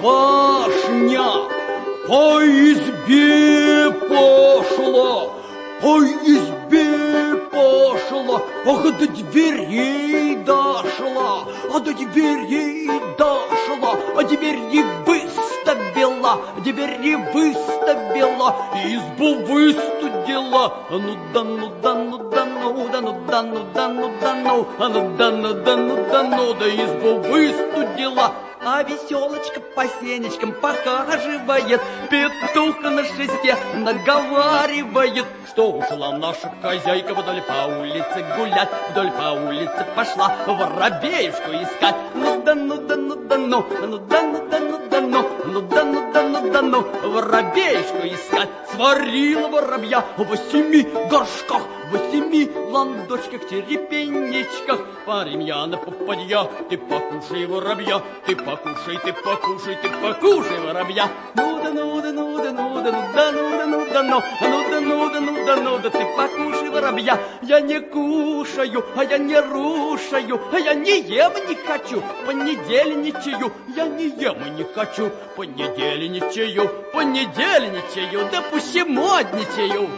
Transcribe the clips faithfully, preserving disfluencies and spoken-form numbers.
Пашня по избе пошла, по избе пошла, ах, до дверей дошла, а до дверей дошла, а дверь не выставила, дверь не выставила, избу выстудила. Ну да, ну да, ну да, ну да, ну да, ну да, ну да, ну, а ну да, ну да, ну да, ну да, избу выстудила. А веселочка по сенечкам похаживает, петух на шесте наговаривает, что ушла наша хозяйка вдоль по улице гулять, вдоль по улице пошла воробеюшку искать. Ну да, ну да, ну да, ну, ну да, ну да, ну да, ну, ну да, ну да, ну да, ну, воробеюшку искать. Сварила воробья в семи горшках, в семи ландочках, черепенечках. Паремьяна попадья, ты покушай воробья, ты покушай, ты покушай, ты покушай воробья. Ну да, ну да, ну да, ну да, ну да, ну да, ну да, ну, ну да, ну да, ну да, ну да, ты покушай воробья. Я не кушаю, а я не рушаю, а я не ем и не хочу, понедельничаю, я не ем и не хочу, понедельничаю, понедельничаю, да пусть модничаю.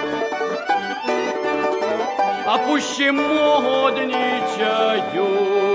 А пуще модничаю.